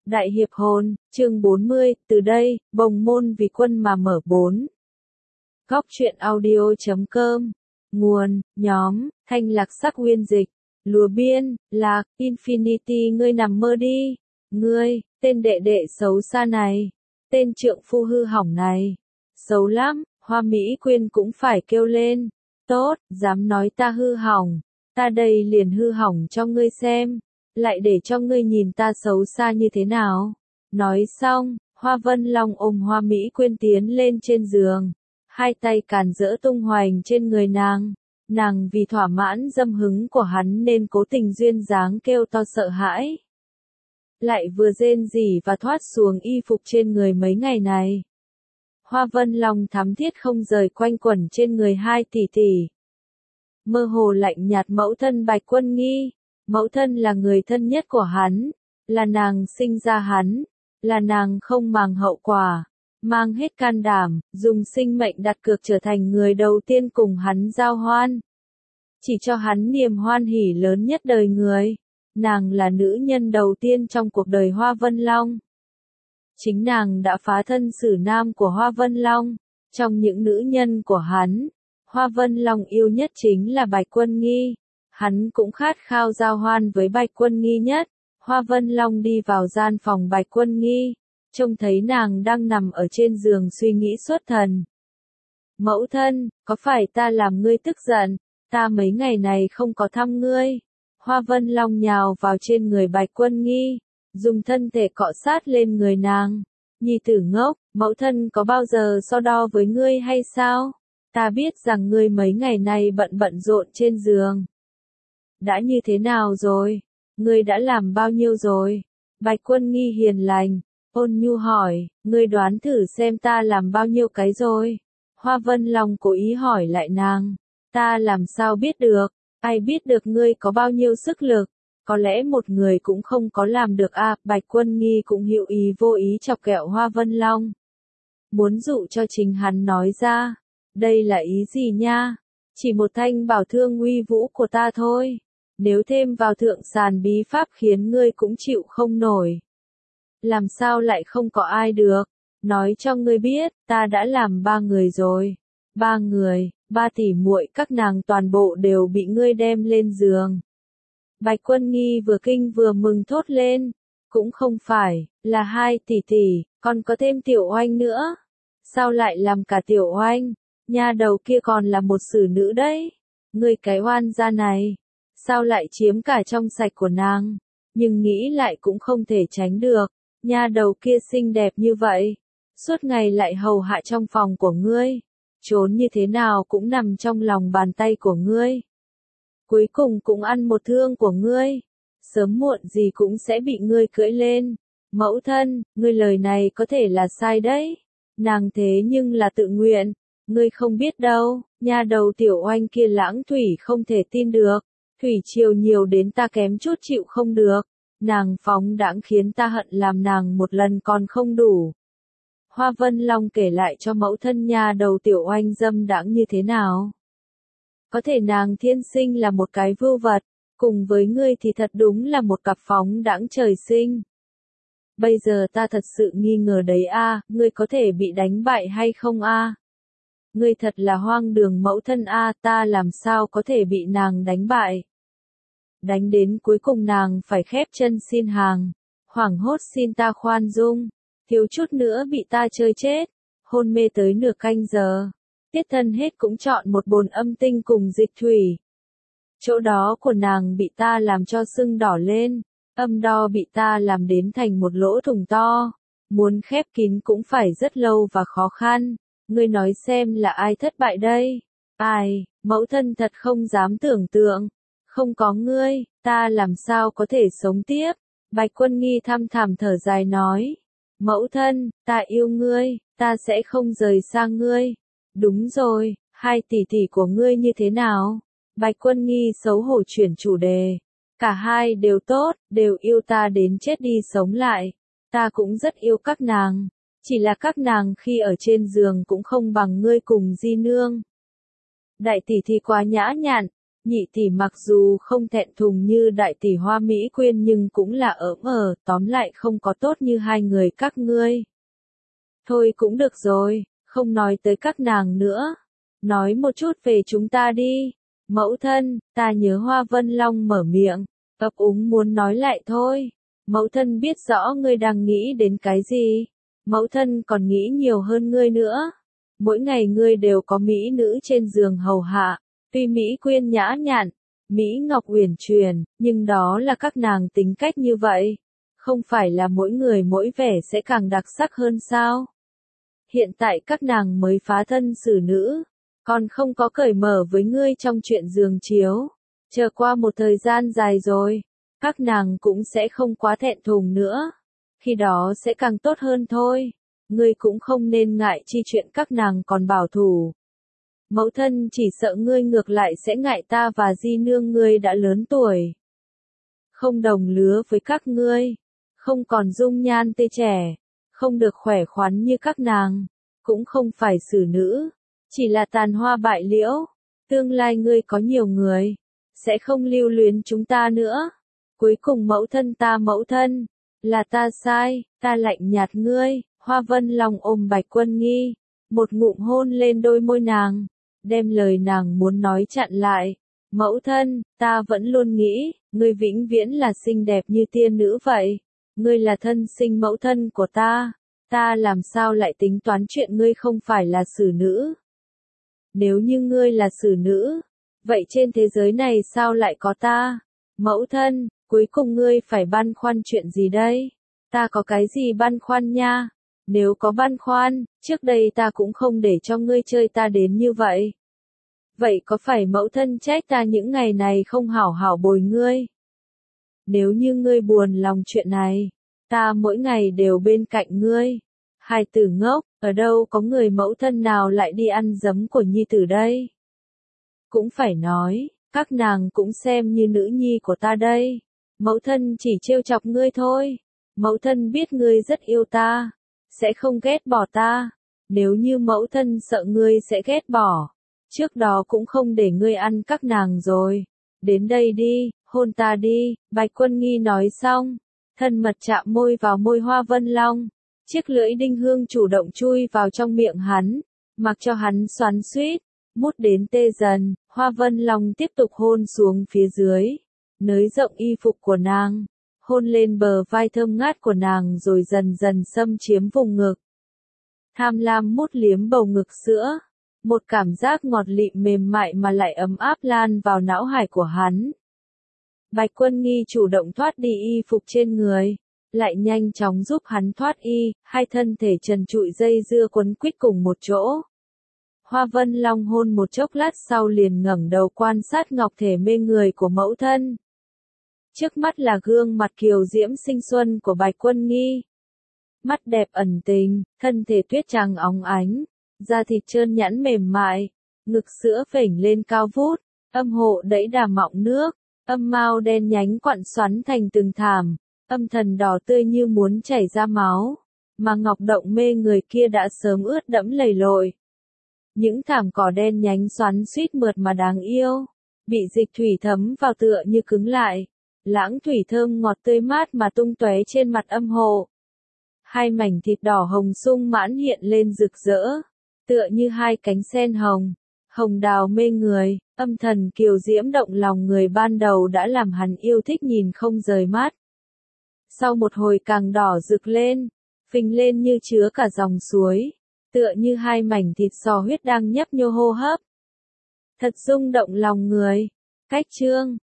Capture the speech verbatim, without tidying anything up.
Đại hiệp hồn, chương bốn mươi, từ đây, bồng môn vì quân mà mở bốn. Góc truyện audio chấm com. Nguồn, nhóm, Thanh Lạc Sắc Nguyên Dịch. Lúa biên, lạc, Infinity ngươi nằm mơ đi. Ngươi, tên đệ đệ xấu xa này. Tên trượng phu hư hỏng này. Xấu lắm, Hoa Mỹ Quyên cũng phải kêu lên. Tốt, dám nói ta hư hỏng. Ta đây liền hư hỏng cho ngươi xem. Lại để cho ngươi nhìn ta xấu xa như thế nào. Nói xong, Hoa Vân Long ôm Hoa Mỹ Quyên tiến lên trên giường. Hai tay càn rỡ tung hoành trên người nàng. Nàng vì thỏa mãn dâm hứng của hắn nên cố tình duyên dáng kêu to sợ hãi. Lại vừa rên rỉ và thoát xuống y phục trên người mấy ngày này. Hoa Vân Long thắm thiết không rời quanh quẩn trên người hai tỷ tỷ. Mơ hồ lạnh nhạt mẫu thân Bạch Quân Nghi. Mẫu thân là người thân nhất của hắn, là nàng sinh ra hắn, là nàng không màng hậu quả, mang hết can đảm, dùng sinh mệnh đặt cược trở thành người đầu tiên cùng hắn giao hoan. Chỉ cho hắn niềm hoan hỉ lớn nhất đời người, nàng là nữ nhân đầu tiên trong cuộc đời Hoa Vân Long. Chính nàng đã phá thân xử nam của Hoa Vân Long, trong những nữ nhân của hắn, Hoa Vân Long yêu nhất chính là Bạch Quân Nghi. Hắn cũng khát khao giao hoan với Bạch Quân Nghi nhất. Hoa Vân Long đi vào gian phòng Bạch Quân Nghi, trông thấy nàng đang nằm ở trên giường suy nghĩ xuất thần. Mẫu thân, có phải ta làm ngươi tức giận? Ta mấy ngày này không có thăm ngươi. Hoa Vân Long nhào vào trên người Bạch Quân Nghi, dùng thân thể cọ sát lên người nàng. Nhi tử ngốc, mẫu thân có bao giờ so đo với ngươi hay sao? Ta biết rằng ngươi mấy ngày này bận bận rộn trên giường. Đã như thế nào rồi? Ngươi đã làm bao nhiêu rồi? Bạch Quân Nghi hiền lành, ôn nhu hỏi, ngươi đoán thử xem ta làm bao nhiêu cái rồi? Hoa Vân Long cố ý hỏi lại nàng, ta làm sao biết được? Ai biết được ngươi có bao nhiêu sức lực? Có lẽ một người cũng không có làm được à? Bạch Quân Nghi cũng hữu ý vô ý chọc ghẹo Hoa Vân Long. Muốn dụ cho chính hắn nói ra, đây là ý gì nha? Chỉ một thanh bảo thương uy vũ của ta thôi. Nếu thêm vào thượng sàn bí pháp khiến ngươi cũng chịu không nổi. Làm sao lại không có ai được? Nói cho ngươi biết, ta đã làm ba người rồi. Ba người, ba tỷ muội các nàng toàn bộ đều bị ngươi đem lên giường. Bạch Quân Nghi vừa kinh vừa mừng thốt lên. Cũng không phải, là hai tỷ tỷ, còn có thêm Tiểu Oanh nữa. Sao lại làm cả Tiểu Oanh? Nha đầu kia còn là một xử nữ đấy. Ngươi cái oan gia này. Sao lại chiếm cả trong sạch của nàng? Nhưng nghĩ lại cũng không thể tránh được. Nha đầu kia xinh đẹp như vậy. Suốt ngày lại hầu hạ trong phòng của ngươi. Trốn như thế nào cũng nằm trong lòng bàn tay của ngươi. Cuối cùng cũng ăn một thương của ngươi. Sớm muộn gì cũng sẽ bị ngươi cưỡi lên. Mẫu thân, ngươi lời này có thể là sai đấy. Nàng thế nhưng là tự nguyện. Ngươi không biết đâu, nha đầu Tiểu Oanh kia lãng thủy không thể tin được. Thủy triều nhiều đến ta kém chút chịu không được. Nàng phóng đãng khiến ta hận làm nàng một lần còn không đủ. Hoa Vân Long kể lại cho mẫu thân nha đầu Tiểu Oanh dâm đãng như thế nào. Có thể nàng thiên sinh là một cái vưu vật, cùng với ngươi thì thật đúng là một cặp phóng đãng trời sinh. Bây giờ ta thật sự nghi ngờ đấy a, ngươi có thể bị đánh bại hay không a? Ngươi thật là hoang đường mẫu thân a, ta làm sao có thể bị nàng đánh bại. Đánh đến cuối cùng nàng phải khép chân xin hàng, hoảng hốt xin ta khoan dung, thiếu chút nữa bị ta chơi chết, hôn mê tới nửa canh giờ. Tiết thân hết cũng chọn một bồn âm tinh cùng dịch thủy. Chỗ đó của nàng bị ta làm cho sưng đỏ lên, âm đo bị ta làm đến thành một lỗ thủng to, muốn khép kín cũng phải rất lâu và khó khăn. Ngươi nói xem là ai thất bại đây? Ai, mẫu thân thật không dám tưởng tượng. Không có ngươi, ta làm sao có thể sống tiếp? Bạch Quân Nghi thăm thẳm thở dài nói. Mẫu thân, ta yêu ngươi, ta sẽ không rời xa ngươi. Đúng rồi, hai tỷ tỷ của ngươi như thế nào? Bạch Quân Nghi xấu hổ chuyển chủ đề. Cả hai đều tốt, đều yêu ta đến chết đi sống lại. Ta cũng rất yêu các nàng. Chỉ là các nàng khi ở trên giường cũng không bằng ngươi cùng Di Nương. Đại tỷ thì quá nhã nhặn, Nhị tỷ mặc dù không thẹn thùng như đại tỷ Hoa Mỹ Quyên nhưng cũng là ỡm ờ, tóm lại không có tốt như hai người các ngươi. Thôi cũng được rồi, không nói tới các nàng nữa. Nói một chút về chúng ta đi. Mẫu thân, ta nhớ Hoa Vân Long mở miệng, ấp úng muốn nói lại thôi. Mẫu thân biết rõ ngươi đang nghĩ đến cái gì. Mẫu thân còn nghĩ nhiều hơn ngươi nữa. Mỗi ngày ngươi đều có mỹ nữ trên giường hầu hạ. Tuy Mỹ Quyên nhã nhặn, Mỹ Ngọc uyển chuyển, nhưng đó là các nàng tính cách như vậy. Không phải là mỗi người mỗi vẻ sẽ càng đặc sắc hơn sao? Hiện tại các nàng mới phá thân xử nữ, còn không có cởi mở với ngươi trong chuyện giường chiếu. Chờ qua một thời gian dài rồi, các nàng cũng sẽ không quá thẹn thùng nữa. Khi đó sẽ càng tốt hơn thôi. Ngươi cũng không nên ngại chi chuyện các nàng còn bảo thủ. Mẫu thân chỉ sợ ngươi ngược lại sẽ ngại ta và di nương ngươi đã lớn tuổi. Không đồng lứa với các ngươi. Không còn dung nhan tươi trẻ. Không được khỏe khoắn như các nàng. Cũng không phải xử nữ. Chỉ là tàn hoa bại liễu. Tương lai ngươi có nhiều người. Sẽ không lưu luyến chúng ta nữa. Cuối cùng mẫu thân ta mẫu thân. Là ta sai. Ta lạnh nhạt ngươi. Hoa Vân Long ôm Bạch Quân Nghi. Một ngụm hôn lên đôi môi nàng. Đem lời nàng muốn nói chặn lại. Mẫu thân, ta vẫn luôn nghĩ, ngươi vĩnh viễn là xinh đẹp như tiên nữ vậy. Ngươi là thân sinh mẫu thân của ta. Ta làm sao lại tính toán chuyện ngươi không phải là xử nữ. Nếu như ngươi là xử nữ, vậy trên thế giới này sao lại có ta? Mẫu thân, cuối cùng ngươi phải băn khoăn chuyện gì đây? Ta có cái gì băn khoăn nha? Nếu có băn khoăn, trước đây ta cũng không để cho ngươi chơi ta đến như vậy. Vậy có phải mẫu thân trách ta những ngày này không hảo hảo bồi ngươi? Nếu như ngươi buồn lòng chuyện này, ta mỗi ngày đều bên cạnh ngươi. Hai tử ngốc, ở đâu có người mẫu thân nào lại đi ăn giấm của nhi tử đây? Cũng phải nói, các nàng cũng xem như nữ nhi của ta đây. Mẫu thân chỉ trêu chọc ngươi thôi. Mẫu thân biết ngươi rất yêu ta. Sẽ không ghét bỏ ta. Nếu như mẫu thân sợ ngươi sẽ ghét bỏ, trước đó cũng không để ngươi ăn các nàng rồi. Đến đây đi, hôn ta đi. Bạch Quân Nghi nói xong, thân mật chạm môi vào môi Hoa Vân Long. Chiếc lưỡi đinh hương chủ động chui vào trong miệng hắn, mặc cho hắn xoắn xuýt, mút đến tê dần. Hoa Vân Long tiếp tục hôn xuống phía dưới, nới rộng y phục của nàng, hôn lên bờ vai thơm ngát của nàng rồi dần dần xâm chiếm vùng ngực. Tham lam mút liếm bầu ngực sữa, một cảm giác ngọt lịm mềm mại mà lại ấm áp lan vào não hải của hắn. Bạch Quân Nghi chủ động thoát đi y phục trên người, lại nhanh chóng giúp hắn thoát y, hai thân thể trần trụi dây dưa quấn quýt cùng một chỗ. Hoa Vân Long hôn một chốc lát sau liền ngẩng đầu quan sát ngọc thể mê người của mẫu thân. Trước mắt là gương mặt kiều diễm xinh xuân của Bạch Quân Nghi. Mắt đẹp ẩn tình, thân thể tuyết trắng óng ánh, da thịt trơn nhẵn mềm mại, ngực sữa phểnh lên cao vút, âm hộ đẫy đà mọng nước, âm mao đen nhánh quặn xoắn thành từng thảm, âm thần đỏ tươi như muốn chảy ra máu, mà ngọc động mê người kia đã sớm ướt đẫm lầy lội. Những thảm cỏ đen nhánh xoắn xuýt mượt mà đáng yêu, bị dịch thủy thấm vào tựa như cứng lại, lãng thủy thơm ngọt tươi mát mà tung tóe trên mặt âm hộ. Hai mảnh thịt đỏ hồng sung mãn hiện lên rực rỡ, tựa như hai cánh sen hồng, hồng đào mê người, âm thần kiều diễm động lòng người ban đầu đã làm hắn yêu thích nhìn không rời mắt. Sau một hồi càng đỏ rực lên, phình lên như chứa cả dòng suối, tựa như hai mảnh thịt sò huyết đang nhấp nhô hô hấp. Thật rung động lòng người. Cách chương